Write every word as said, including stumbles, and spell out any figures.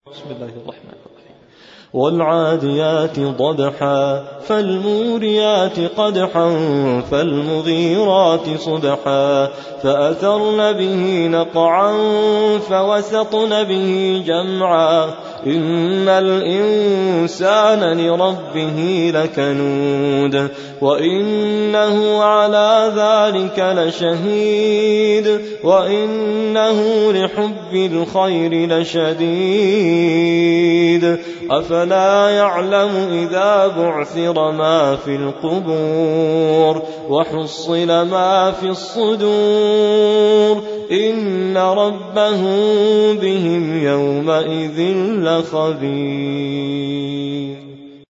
بسم الله الرحمن الرحيم. والعاديات ضبحا فالموريات قدحا فالمغيرات صبحا فأثرن به نقعا فوسطن به جمعا إن الإنسان لربه لكنود وإنه على ذلك لشهيد وإنه لحب الخير لشديد أفلا يعلم إذا بعثر ما في القبور وحصل ما في الصدور إن ربهم بهم يومئذ لخبير.